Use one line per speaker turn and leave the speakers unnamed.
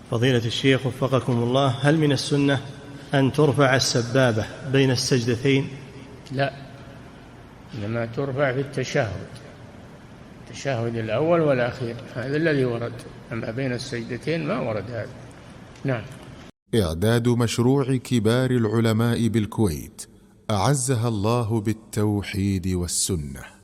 فضيلة الشيخ وفقكم الله، هل من السنة أن ترفع السبابة بين السجدتين؟
لا، إنما ترفع في التشهد الأول والأخير، هذا الذي ورد، أما بين السجدتين ما ورد هذا. نعم.
إعداد مشروع كبار العلماء بالكويت أعزها الله بالتوحيد والسنة.